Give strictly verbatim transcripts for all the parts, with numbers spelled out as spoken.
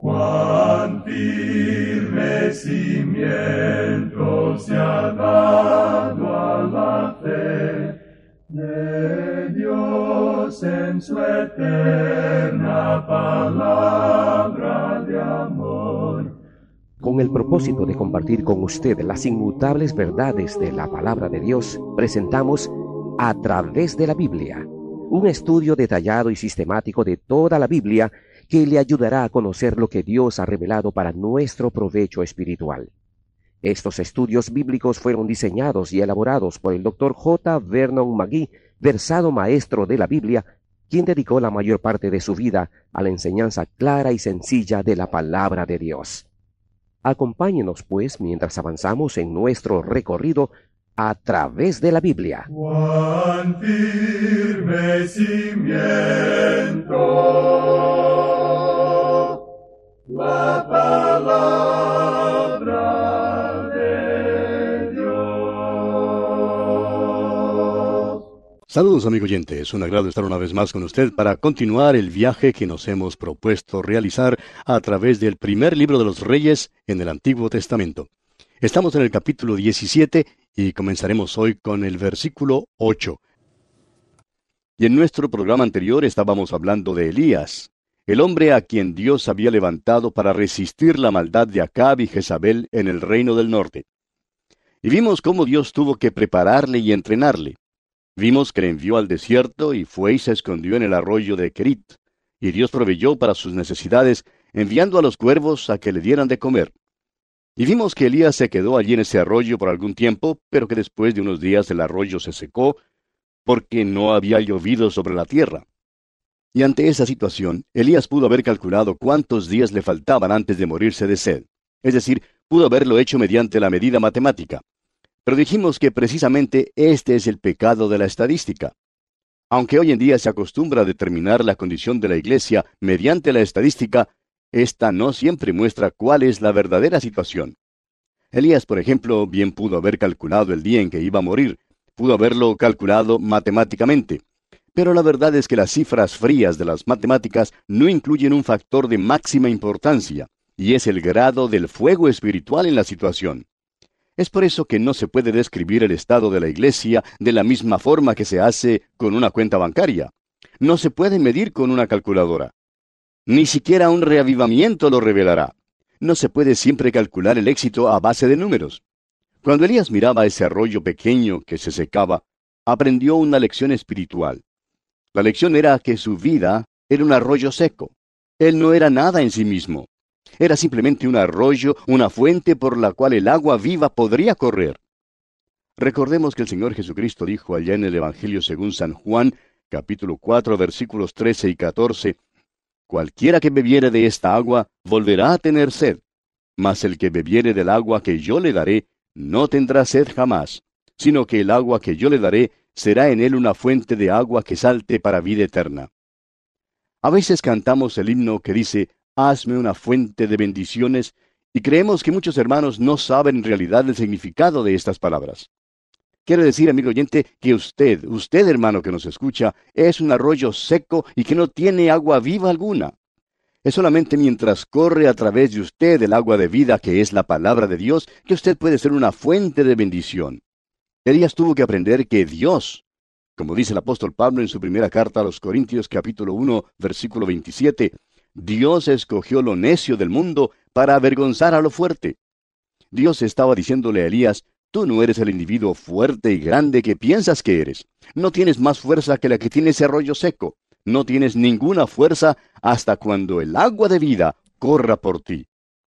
Cuán firme cimiento se ha dado a la fe de Dios en su eterna palabra de amor. Con el propósito de compartir con usted las inmutables verdades de la palabra de Dios, presentamos A Través de la Biblia, un estudio detallado y sistemático de toda la Biblia que le ayudará a conocer lo que Dios ha revelado para nuestro provecho espiritual. Estos estudios bíblicos fueron diseñados y elaborados por el doctor J. Vernon McGee, versado maestro de la Biblia, quien dedicó la mayor parte de su vida a la enseñanza clara y sencilla de la palabra de Dios. Acompáñenos, pues, mientras avanzamos en nuestro recorrido a través de la Biblia. Cuán firme cimiento la palabra de Dios. Saludos, amigo oyente. Es un agrado estar una vez más con usted para continuar el viaje que nos hemos propuesto realizar a través del primer libro de los Reyes en el Antiguo Testamento. Estamos en el capítulo diecisiete y comenzaremos hoy con el versículo ocho. Y en nuestro programa anterior estábamos hablando de Elías, el hombre a quien Dios había levantado para resistir la maldad de Acab y Jezabel en el reino del norte. Y vimos cómo Dios tuvo que prepararle y entrenarle. Vimos que le envió al desierto y fue y se escondió en el arroyo de Kerit. Y Dios proveyó para sus necesidades, enviando a los cuervos a que le dieran de comer. Y vimos que Elías se quedó allí en ese arroyo por algún tiempo, pero que después de unos días el arroyo se secó, porque no había llovido sobre la tierra. Y ante esa situación, Elías pudo haber calculado cuántos días le faltaban antes de morirse de sed. Es decir, pudo haberlo hecho mediante la medida matemática. Pero dijimos que precisamente este es el pecado de la estadística. Aunque hoy en día se acostumbra a determinar la condición de la iglesia mediante la estadística, esta no siempre muestra cuál es la verdadera situación. Elías, por ejemplo, bien pudo haber calculado el día en que iba a morir, pudo haberlo calculado matemáticamente. Pero la verdad es que las cifras frías de las matemáticas no incluyen un factor de máxima importancia, y es el grado del fuego espiritual en la situación. Es por eso que no se puede describir el estado de la iglesia de la misma forma que se hace con una cuenta bancaria. No se puede medir con una calculadora. Ni siquiera un reavivamiento lo revelará. No se puede siempre calcular el éxito a base de números. Cuando Elías miraba ese arroyo pequeño que se secaba, aprendió una lección espiritual. La lección era que su vida era un arroyo seco. Él no era nada en sí mismo. Era simplemente un arroyo, una fuente por la cual el agua viva podría correr. Recordemos que el Señor Jesucristo dijo allá en el Evangelio según San Juan, capítulo cuatro, versículos trece y catorce, «Cualquiera que bebiere de esta agua volverá a tener sed, mas el que bebiere del agua que yo le daré no tendrá sed jamás, sino que el agua que yo le daré será en él una fuente de agua que salte para vida eterna». A veces cantamos el himno que dice, «Hazme una fuente de bendiciones», y creemos que muchos hermanos no saben en realidad el significado de estas palabras. Quiere decir, amigo oyente, que usted, usted hermano que nos escucha, es un arroyo seco y que no tiene agua viva alguna. Es solamente mientras corre a través de usted el agua de vida, que es la palabra de Dios, que usted puede ser una fuente de bendición. Elías tuvo que aprender que Dios, como dice el apóstol Pablo en su primera carta a los Corintios, capítulo uno, versículo veintisiete, Dios escogió lo necio del mundo para avergonzar a lo fuerte. Dios estaba diciéndole a Elías, tú no eres el individuo fuerte y grande que piensas que eres. No tienes más fuerza que la que tiene ese arroyo seco. No tienes ninguna fuerza hasta cuando el agua de vida corra por ti.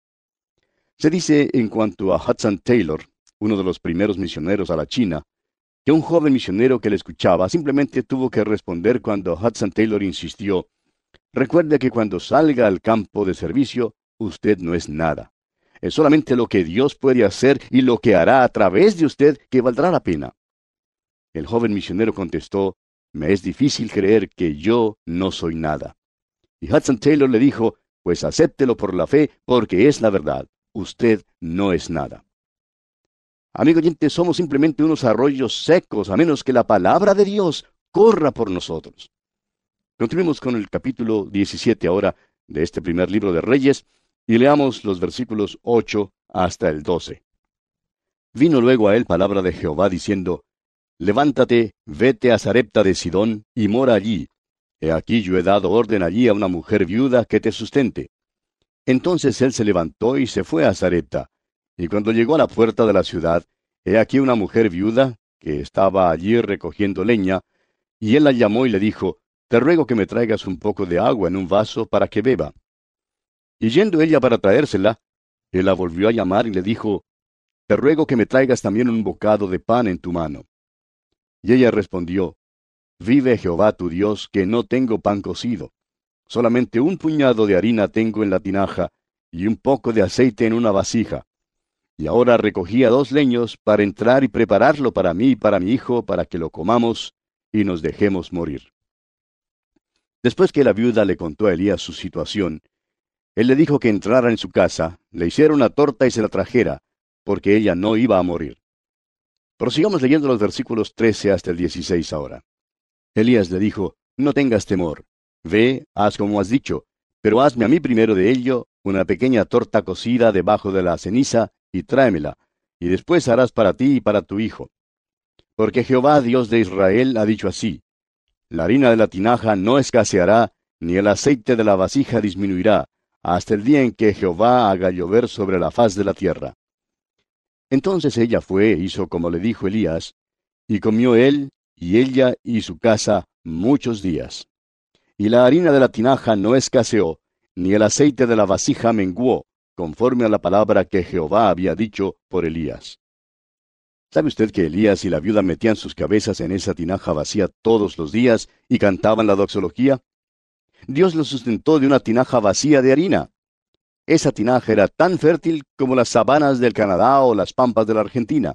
Se dice en cuanto a Hudson Taylor, uno de los primeros misioneros a la China, que un joven misionero que le escuchaba simplemente tuvo que responder cuando Hudson Taylor insistió, recuerde que cuando salga al campo de servicio, usted no es nada. Es solamente lo que Dios puede hacer y lo que hará a través de usted que valdrá la pena. El joven misionero contestó, me es difícil creer que yo no soy nada. Y Hudson Taylor le dijo, pues acéptelo por la fe, porque es la verdad. Usted no es nada. Amigo oyente, somos simplemente unos arroyos secos, a menos que la palabra de Dios corra por nosotros. Continuemos con el capítulo diecisiete ahora de este primer libro de Reyes, Y leamos los versículos ocho hasta el doce. Vino luego a él palabra de Jehová diciendo, Levántate, vete a Sarepta de Sidón, y mora allí. He aquí yo he dado orden allí a una mujer viuda que te sustente. Entonces él se levantó y se fue a Sarepta. Y cuando llegó a la puerta de la ciudad, he aquí una mujer viuda, que estaba allí recogiendo leña, y él la llamó y le dijo, Te ruego que me traigas un poco de agua en un vaso para que beba. Y yendo ella para traérsela, él la volvió a llamar y le dijo, Te ruego que me traigas también un bocado de pan en tu mano. Y ella respondió, Vive Jehová tu Dios, que no tengo pan cocido. Solamente un puñado de harina tengo en la tinaja, y un poco de aceite en una vasija. Y ahora recogía dos leños para entrar y prepararlo para mí y para mi hijo, para que lo comamos y nos dejemos morir. Después que la viuda le contó a Elías su situación, él le dijo que entrara en su casa, le hiciera una torta y se la trajera, porque ella no iba a morir. Prosigamos leyendo los versículos trece hasta el dieciséis ahora. Elías le dijo, No tengas temor. Ve, haz como has dicho, pero hazme a mí primero de ello una pequeña torta cocida debajo de la ceniza, y tráemela, y después harás para ti y para tu hijo. Porque Jehová, Dios de Israel, ha dicho así, La harina de la tinaja no escaseará, ni el aceite de la vasija disminuirá, hasta el día en que Jehová haga llover sobre la faz de la tierra. Entonces ella fue e hizo como le dijo Elías, y comió él, y ella y su casa muchos días. Y la harina de la tinaja no escaseó, ni el aceite de la vasija menguó, conforme a la palabra que Jehová había dicho por Elías. ¿Sabe usted que Elías y la viuda metían sus cabezas en esa tinaja vacía todos los días y cantaban la doxología? Dios los sustentó de una tinaja vacía de harina. Esa tinaja era tan fértil como las sabanas del Canadá o las pampas de la Argentina.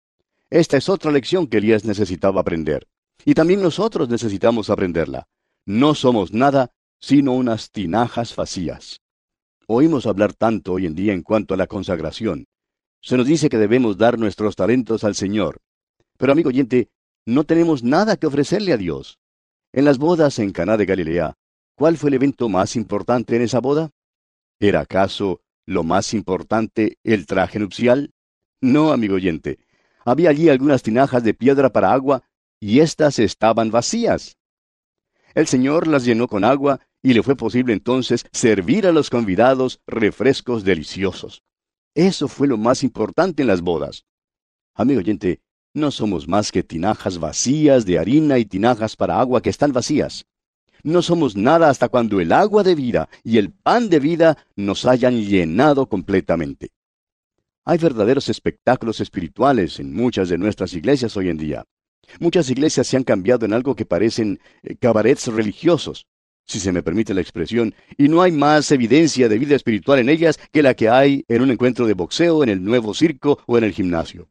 Esta es otra lección que Elías necesitaba aprender. Y también nosotros necesitamos aprenderla. No somos nada sino unas tinajas vacías. Oímos hablar tanto hoy en día en cuanto a la consagración. Se nos dice que debemos dar nuestros talentos al Señor. Pero amigo oyente, no tenemos nada que ofrecerle a Dios. En las bodas en Caná de Galilea, ¿cuál fue el evento más importante en esa boda? ¿Era acaso lo más importante el traje nupcial? No, amigo oyente. Había allí algunas tinajas de piedra para agua, y éstas estaban vacías. El Señor las llenó con agua, y le fue posible entonces servir a los convidados refrescos deliciosos. Eso fue lo más importante en las bodas. Amigo oyente, no somos más que tinajas vacías de harina y tinajas para agua que están vacías. No somos nada hasta cuando el agua de vida y el pan de vida nos hayan llenado completamente. Hay verdaderos espectáculos espirituales en muchas de nuestras iglesias hoy en día. Muchas iglesias se han cambiado en algo que parecen eh, cabarets religiosos, si se me permite la expresión, y no hay más evidencia de vida espiritual en ellas que la que hay en un encuentro de boxeo, en el nuevo circo o en el gimnasio.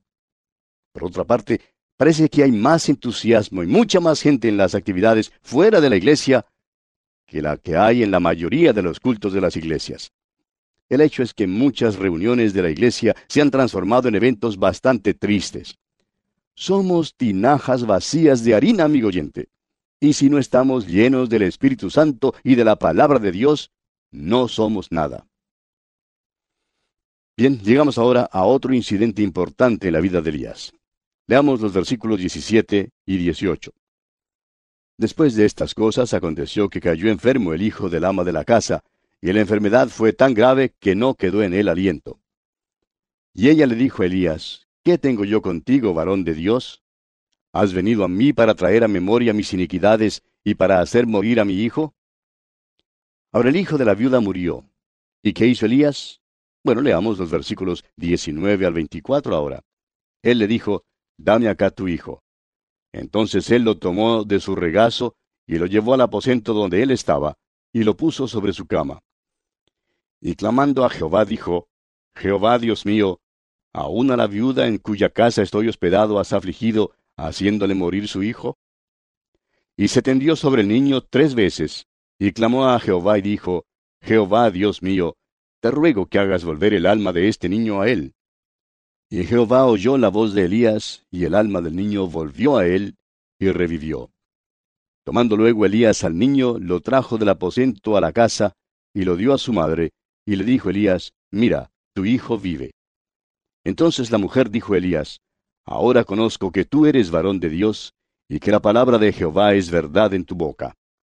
Por otra parte, parece que hay más entusiasmo y mucha más gente en las actividades fuera de la iglesia que la que hay en la mayoría de los cultos de las iglesias. El hecho es que muchas reuniones de la iglesia se han transformado en eventos bastante tristes. Somos tinajas vacías de harina, amigo oyente. Y si no estamos llenos del Espíritu Santo y de la palabra de Dios, no somos nada. Bien, llegamos ahora a otro incidente importante en la vida de Elías. Leamos los versículos diecisiete y dieciocho. Después de estas cosas aconteció que cayó enfermo el hijo del ama de la casa, y la enfermedad fue tan grave que no quedó en él aliento. Y ella le dijo a Elías, ¿qué tengo yo contigo, varón de Dios? ¿Has venido a mí para traer a memoria mis iniquidades y para hacer morir a mi hijo? Ahora el hijo de la viuda murió. ¿Y qué hizo Elías? Bueno, leamos los versículos diecinueve al veinticuatro ahora. Él le dijo, dame acá tu hijo. Entonces él lo tomó de su regazo y lo llevó al aposento donde él estaba, y lo puso sobre su cama. Y clamando a Jehová dijo, Jehová Dios mío, ¿aún a la viuda en cuya casa estoy hospedado has afligido, haciéndole morir su hijo? Y se tendió sobre el niño tres veces, y clamó a Jehová y dijo, Jehová Dios mío, te ruego que hagas volver el alma de este niño a él. Y Jehová oyó la voz de Elías, y el alma del niño volvió a él, y revivió. Tomando luego Elías al niño, lo trajo del aposento a la casa, y lo dio a su madre, y le dijo Elías, mira, tu hijo vive. Entonces la mujer dijo a Elías, ahora conozco que tú eres varón de Dios, y que la palabra de Jehová es verdad en tu boca.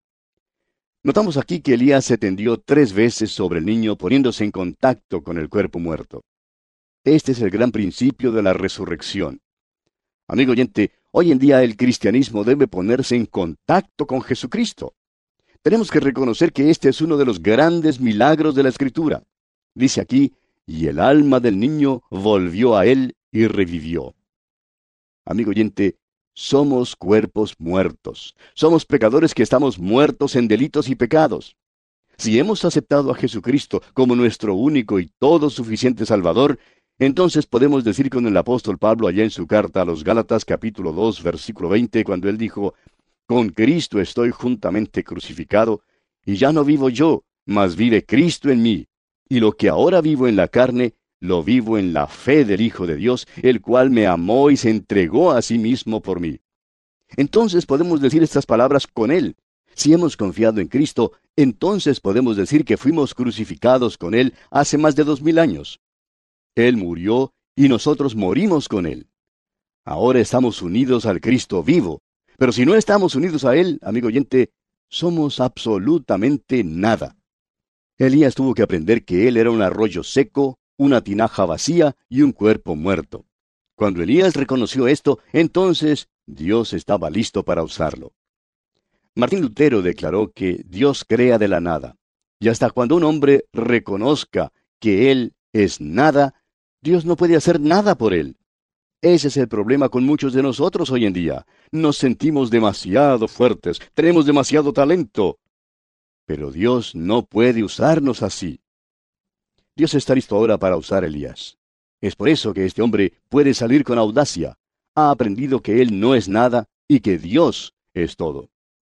Notamos aquí que Elías se tendió tres veces sobre el niño poniéndose en contacto con el cuerpo muerto. Este es el gran principio de la resurrección. Amigo oyente, hoy en día el cristianismo debe ponerse en contacto con Jesucristo. Tenemos que reconocer que este es uno de los grandes milagros de la Escritura. Dice aquí, y el alma del niño volvió a él y revivió. Amigo oyente, somos cuerpos muertos. Somos pecadores que estamos muertos en delitos y pecados. Si hemos aceptado a Jesucristo como nuestro único y todo suficiente Salvador, entonces podemos decir con el apóstol Pablo allá en su carta a los Gálatas capítulo dos versículo veinte, cuando él dijo, con Cristo estoy juntamente crucificado, y ya no vivo yo, mas vive Cristo en mí, y lo que ahora vivo en la carne, lo vivo en la fe del Hijo de Dios, el cual me amó y se entregó a sí mismo por mí. Entonces podemos decir estas palabras con él. Si hemos confiado en Cristo, entonces podemos decir que fuimos crucificados con él hace más de dos mil años. Él murió y nosotros morimos con él. Ahora estamos unidos al Cristo vivo. Pero si no estamos unidos a él, amigo oyente, somos absolutamente nada. Elías tuvo que aprender que él era un arroyo seco, una tinaja vacía y un cuerpo muerto. Cuando Elías reconoció esto, entonces Dios estaba listo para usarlo. Martín Lutero declaró que Dios crea de la nada. Y hasta cuando un hombre reconozca que él es nada, Dios no puede hacer nada por él. Ese es el problema con muchos de nosotros hoy en día. Nos sentimos demasiado fuertes, tenemos demasiado talento. Pero Dios no puede usarnos así. Dios está listo ahora para usar a Elías. Es por eso que este hombre puede salir con audacia. Ha aprendido que él no es nada y que Dios es todo.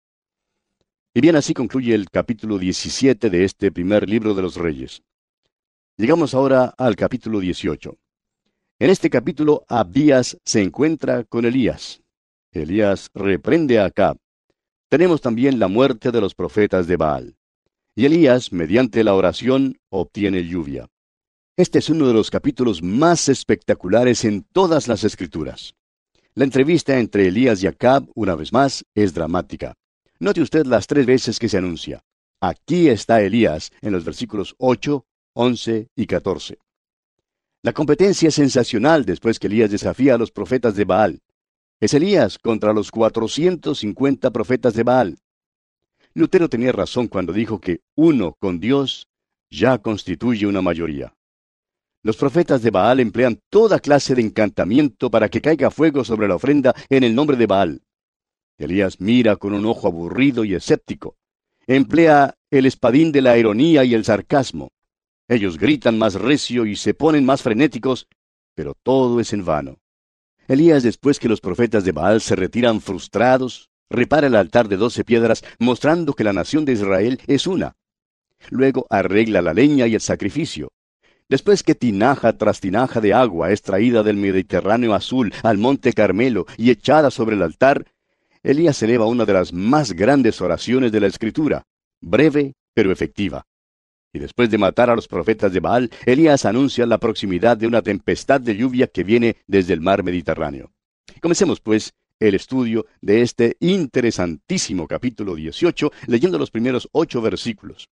Y bien, así concluye el capítulo diecisiete de este primer libro de los Reyes. Llegamos ahora al capítulo dieciocho. En este capítulo, Abdías se encuentra con Elías. Elías reprende a Acab. Tenemos también la muerte de los profetas de Baal. Y Elías, mediante la oración, obtiene lluvia. Este es uno de los capítulos más espectaculares en todas las Escrituras. La entrevista entre Elías y Acab, una vez más, es dramática. Note usted las tres veces que se anuncia. Aquí está Elías, en los versículos ocho, once y catorce. La competencia es sensacional después que Elías desafía a los profetas de Baal. Es Elías contra los cuatrocientos cincuenta profetas de Baal. Lutero tenía razón cuando dijo que uno con Dios ya constituye una mayoría. Los profetas de Baal emplean toda clase de encantamiento para que caiga fuego sobre la ofrenda en el nombre de Baal. Elías mira con un ojo aburrido y escéptico. Emplea el espadín de la ironía y el sarcasmo. Ellos gritan más recio y se ponen más frenéticos, pero todo es en vano. Elías, después que los profetas de Baal se retiran frustrados, repara el altar de doce piedras, mostrando que la nación de Israel es una. Luego arregla la leña y el sacrificio. Después que tinaja tras tinaja de agua es traída del Mediterráneo azul al monte Carmelo y echada sobre el altar, Elías eleva una de las más grandes oraciones de la Escritura, breve pero efectiva. Y después de matar a los profetas de Baal, Elías anuncia la proximidad de una tempestad de lluvia que viene desde el mar Mediterráneo. Comencemos, pues, el estudio de este interesantísimo capítulo dieciocho, leyendo los primeros ocho versículos.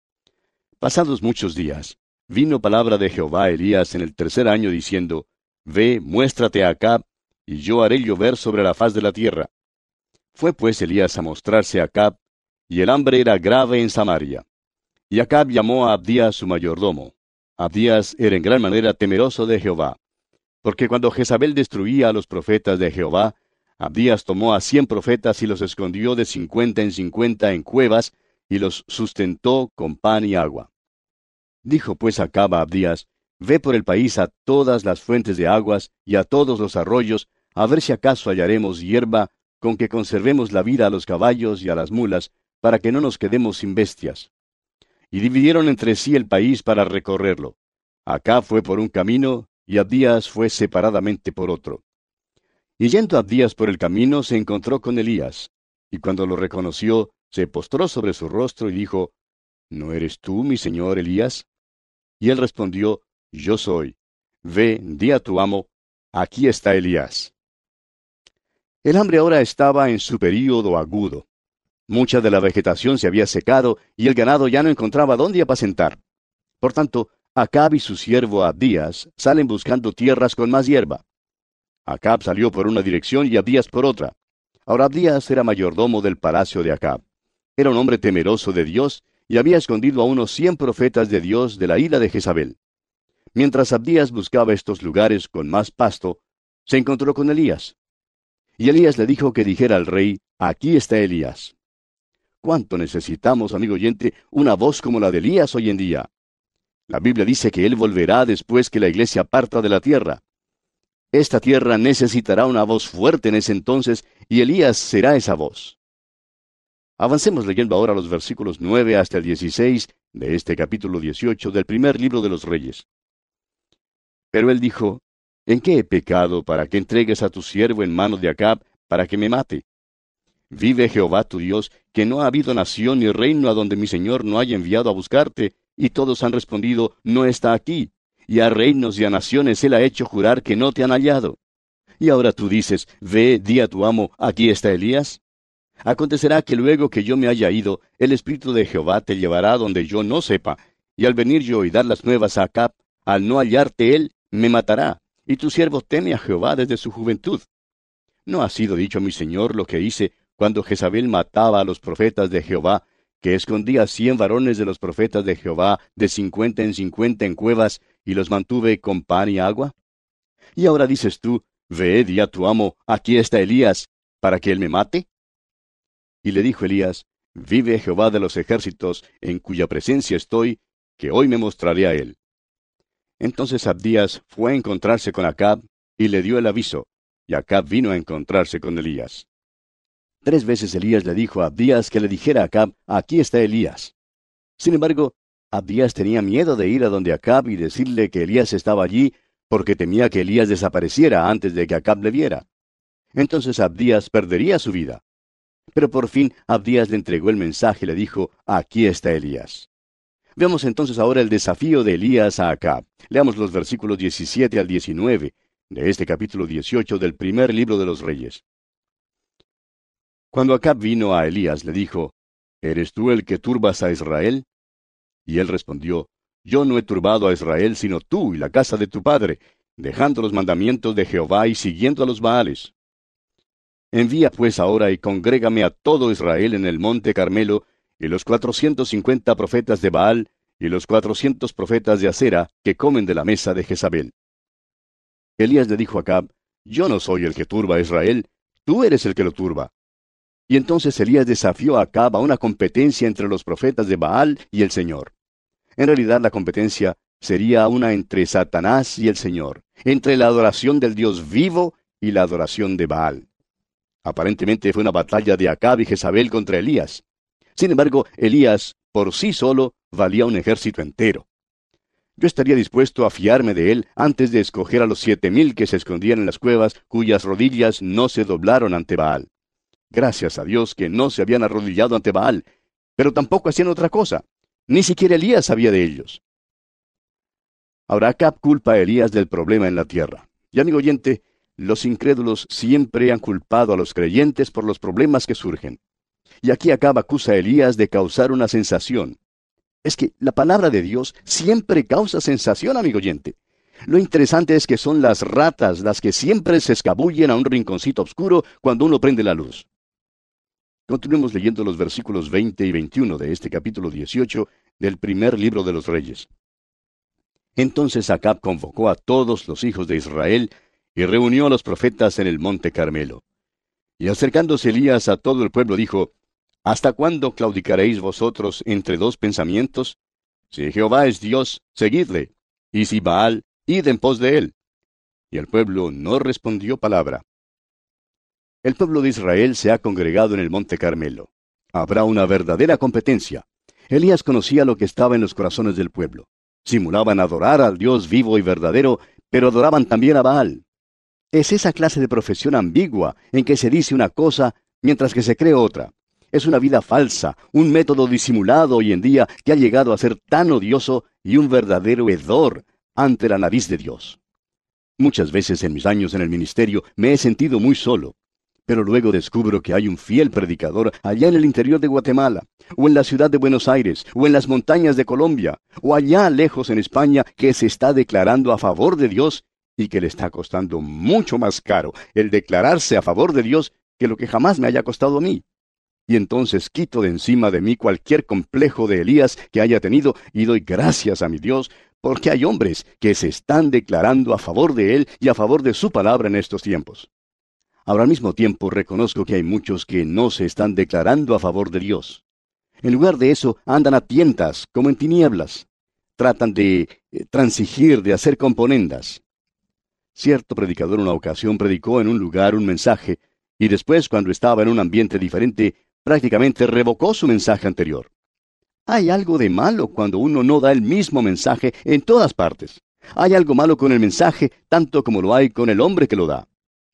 Pasados muchos días, vino palabra de Jehová a Elías en el tercer año, diciendo, Ve, muéstrate a Acab, y yo haré llover sobre la faz de la tierra. Fue pues Elías a mostrarse a Acab, y el hambre era grave en Samaria. Y Acab llamó a Abdías su mayordomo. Abdías era en gran manera temeroso de Jehová, porque cuando Jezabel destruía a los profetas de Jehová, Abdías tomó a cien profetas y los escondió de cincuenta en cincuenta en cuevas, y los sustentó con pan y agua. Dijo pues Acab a Abdías, Ve por el país a todas las fuentes de aguas y a todos los arroyos, a ver si acaso hallaremos hierba con que conservemos la vida a los caballos y a las mulas, para que no nos quedemos sin bestias. Y dividieron entre sí el país para recorrerlo. Acab fue por un camino, y Abdías fue separadamente por otro. Y yendo Abdías por el camino, se encontró con Elías, y cuando lo reconoció, se postró sobre su rostro y dijo, ¿No eres tú, mi señor Elías? Y él respondió, Yo soy. Ve, di a tu amo, aquí está Elías. El hambre ahora estaba en su período agudo. Mucha de la vegetación se había secado y el ganado ya no encontraba dónde apacentar. Por tanto, Acab y su siervo Abdías salen buscando tierras con más hierba. Acab salió por una dirección y Abdías por otra. Ahora Abdías era mayordomo del palacio de Acab. Era un hombre temeroso de Dios y había escondido a unos cien profetas de Dios de la ira de Jezabel. Mientras Abdías buscaba estos lugares con más pasto, se encontró con Elías. Y Elías le dijo que dijera al rey, aquí está Elías. ¿Cuánto necesitamos, amigo oyente, una voz como la de Elías hoy en día? La Biblia dice que él volverá después que la iglesia parta de la tierra. Esta tierra necesitará una voz fuerte en ese entonces, y Elías será esa voz. Avancemos leyendo ahora los versículos nueve hasta el dieciséis de este capítulo dieciocho del primer libro de los Reyes. Pero él dijo, ¿en qué he pecado para que entregues a tu siervo en manos de Acab para que me mate? Vive Jehová tu Dios, que no ha habido nación ni reino a donde mi señor no haya enviado a buscarte, y todos han respondido, no está aquí, y a reinos y a naciones él ha hecho jurar que no te han hallado. Y ahora tú dices, ve, di a tu amo, aquí está Elías. Acontecerá que luego que yo me haya ido, el Espíritu de Jehová te llevará donde yo no sepa, y al venir yo y dar las nuevas a Acab, al no hallarte él, me matará, y tu siervo teme a Jehová desde su juventud. ¿No ha sido dicho a mi señor lo que hice cuando Jezabel mataba a los profetas de Jehová, que escondía cien varones de los profetas de Jehová de cincuenta en cincuenta en cuevas, y los mantuve con pan y agua? Y ahora dices tú, ve, di a tu amo, aquí está Elías, para que él me mate. Y le dijo Elías, vive Jehová de los ejércitos, en cuya presencia estoy, que hoy me mostraré a él. Entonces Abdías fue a encontrarse con Acab, y le dio el aviso, y Acab vino a encontrarse con Elías. Tres veces Elías le dijo a Abdías que le dijera a Acab, aquí está Elías. Sin embargo, Abdías tenía miedo de ir a donde Acab y decirle que Elías estaba allí, porque temía que Elías desapareciera antes de que Acab le viera. Entonces Abdías perdería su vida. Pero por fin Abdías le entregó el mensaje y le dijo, aquí está Elías. Veamos entonces ahora el desafío de Elías a Acab. Leamos los versículos diecisiete al diecinueve de este capítulo dieciocho del primer libro de los Reyes. Cuando Acab vino a Elías, le dijo, ¿eres tú el que turbas a Israel? Y él respondió, yo no he turbado a Israel, sino tú y la casa de tu padre, dejando los mandamientos de Jehová y siguiendo a los Baales. Envía pues ahora y congrégame a todo Israel en el monte Carmelo, y los cuatrocientos cincuenta profetas de Baal, y los cuatrocientos profetas de Acera, que comen de la mesa de Jezabel. Elías le dijo a Acab, yo no soy el que turba a Israel, tú eres el que lo turba. Y entonces Elías desafió a Acab a una competencia entre los profetas de Baal y el Señor. En realidad la competencia sería una entre Satanás y el Señor, entre la adoración del Dios vivo y la adoración de Baal. Aparentemente fue una batalla de Acab y Jezabel contra Elías. Sin embargo, Elías, por sí solo, valía un ejército entero. Yo estaría dispuesto a fiarme de él antes de escoger a los siete mil que se escondían en las cuevas, cuyas rodillas no se doblaron ante Baal. Gracias a Dios que no se habían arrodillado ante Baal, pero tampoco hacían otra cosa. Ni siquiera Elías sabía de ellos. Ahora Acab culpa a Elías del problema en la tierra. Y amigo oyente, los incrédulos siempre han culpado a los creyentes por los problemas que surgen. Y aquí Acab acusa a Elías de causar una sensación. Es que la palabra de Dios siempre causa sensación, amigo oyente. Lo interesante es que son las ratas las que siempre se escabullen a un rinconcito oscuro cuando uno prende la luz. Continuemos leyendo los versículos veinte y veintiuno de este capítulo dieciocho del primer libro de los Reyes. Entonces Acab convocó a todos los hijos de Israel y reunió a los profetas en el monte Carmelo. Y acercándose Elías a todo el pueblo dijo, ¿hasta cuándo claudicaréis vosotros entre dos pensamientos? Si Jehová es Dios, seguidle, y si Baal, id en pos de él. Y el pueblo no respondió palabra. El pueblo de Israel se ha congregado en el monte Carmelo. Habrá una verdadera competencia. Elías conocía lo que estaba en los corazones del pueblo. Simulaban adorar al Dios vivo y verdadero, pero adoraban también a Baal. Es esa clase de profesión ambigua en que se dice una cosa mientras que se cree otra. Es una vida falsa, un método disimulado hoy en día que ha llegado a ser tan odioso y un verdadero hedor ante la nariz de Dios. Muchas veces en mis años en el ministerio me he sentido muy solo, pero luego descubro que hay un fiel predicador allá en el interior de Guatemala, o en la ciudad de Buenos Aires, o en las montañas de Colombia, o allá lejos en España, que se está declarando a favor de Dios y que le está costando mucho más caro el declararse a favor de Dios que lo que jamás me haya costado a mí. Y entonces quito de encima de mí cualquier complejo de Elías que haya tenido y doy gracias a mi Dios, porque hay hombres que se están declarando a favor de Él y a favor de su palabra en estos tiempos. Ahora al mismo tiempo reconozco que hay muchos que no se están declarando a favor de Dios. En lugar de eso, andan a tientas, como en tinieblas. Tratan de eh, transigir, de hacer componendas. Cierto predicador una ocasión predicó en un lugar un mensaje, y después, cuando estaba en un ambiente diferente, prácticamente revocó su mensaje anterior. Hay algo de malo cuando uno no da el mismo mensaje en todas partes. Hay algo malo con el mensaje, tanto como lo hay con el hombre que lo da.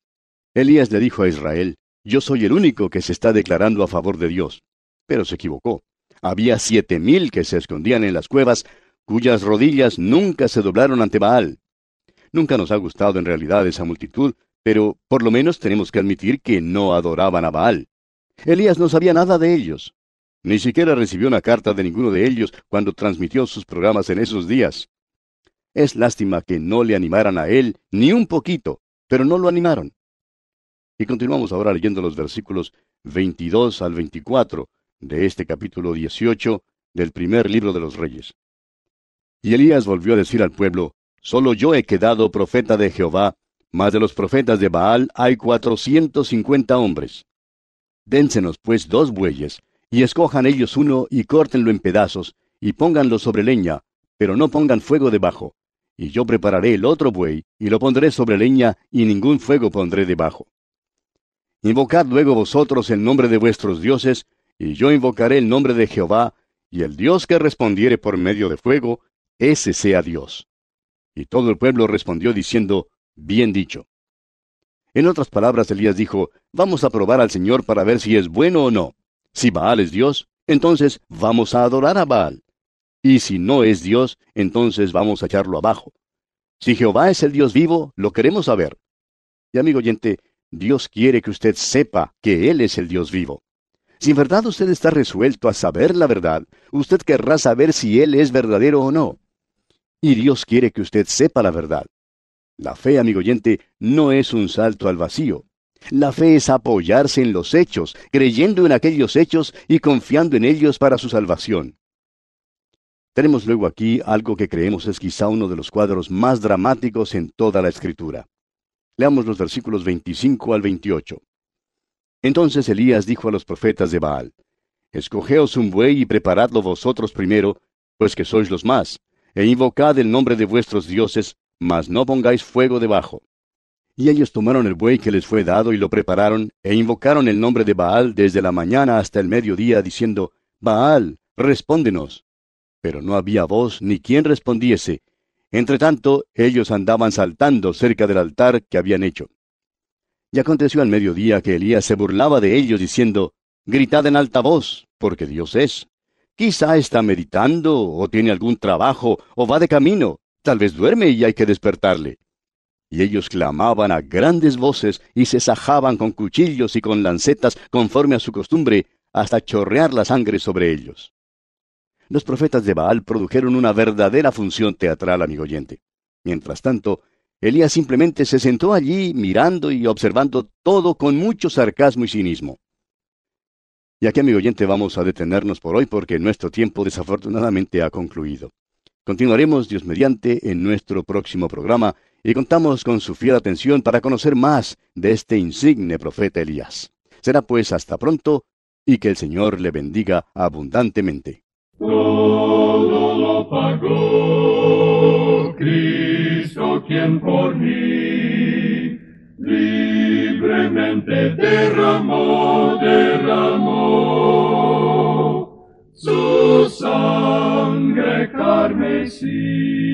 Elías le dijo a Israel, yo soy el único que se está declarando a favor de Dios. Pero se equivocó. Había siete mil que se escondían en las cuevas, cuyas rodillas nunca se doblaron ante Baal. Nunca nos ha gustado en realidad esa multitud, pero por lo menos tenemos que admitir que no adoraban a Baal. Elías no sabía nada de ellos. Ni siquiera recibió una carta de ninguno de ellos cuando transmitió sus programas en esos días. Es lástima que no le animaran a él ni un poquito, pero no lo animaron. Y continuamos ahora leyendo los versículos veintidós al veinticuatro de este capítulo dieciocho del primer libro de los Reyes. Y Elías volvió a decir al pueblo, solo yo he quedado profeta de Jehová, mas de los profetas de Baal hay cuatrocientos cincuenta hombres. Dénsenos pues dos bueyes, y escojan ellos uno y córtenlo en pedazos, y pónganlo sobre leña, pero no pongan fuego debajo. Y yo prepararé el otro buey, y lo pondré sobre leña, y ningún fuego pondré debajo. Invocad luego vosotros el nombre de vuestros dioses, y yo invocaré el nombre de Jehová, y el Dios que respondiere por medio de fuego, ese sea Dios. Y todo el pueblo respondió diciendo, bien dicho. En otras palabras, Elías dijo, vamos a probar al Señor para ver si es bueno o no. Si Baal es Dios, entonces vamos a adorar a Baal. Y si no es Dios, entonces vamos a echarlo abajo. Si Jehová es el Dios vivo, lo queremos saber. Y amigo oyente, Dios quiere que usted sepa que Él es el Dios vivo. Si en verdad usted está resuelto a saber la verdad, usted querrá saber si Él es verdadero o no. Y Dios quiere que usted sepa la verdad. La fe, amigo oyente, no es un salto al vacío. La fe es apoyarse en los hechos, creyendo en aquellos hechos y confiando en ellos para su salvación. Tenemos luego aquí algo que creemos es quizá uno de los cuadros más dramáticos en toda la Escritura. Leamos los versículos veinticinco al veintiocho. Entonces Elías dijo a los profetas de Baal, escogeos un buey y preparadlo vosotros primero, pues que sois los más, e invocad el nombre de vuestros dioses, mas no pongáis fuego debajo. Y ellos tomaron el buey que les fue dado y lo prepararon, e invocaron el nombre de Baal desde la mañana hasta el mediodía, diciendo, Baal, respóndenos. Pero no había voz ni quien respondiese. Entretanto, ellos andaban saltando cerca del altar que habían hecho. Y aconteció al mediodía que Elías se burlaba de ellos, diciendo, gritad en alta voz, porque Dios es. Quizá está meditando, o tiene algún trabajo, o va de camino. Tal vez duerme y hay que despertarle. Y ellos clamaban a grandes voces y se sajaban con cuchillos y con lancetas conforme a su costumbre, hasta chorrear la sangre sobre ellos. Los profetas de Baal produjeron una verdadera función teatral, amigo oyente. Mientras tanto, Elías simplemente se sentó allí mirando y observando todo con mucho sarcasmo y cinismo. Y aquí, amigo oyente, vamos a detenernos por hoy porque nuestro tiempo desafortunadamente ha concluido. Continuaremos, Dios mediante, en nuestro próximo programa y contamos con su fiel atención para conocer más de este insigne profeta Elías. Será pues hasta pronto y que el Señor le bendiga abundantemente. Todo lo pagó Cristo quien por mí libremente derramó, derramó su sangre carmesí.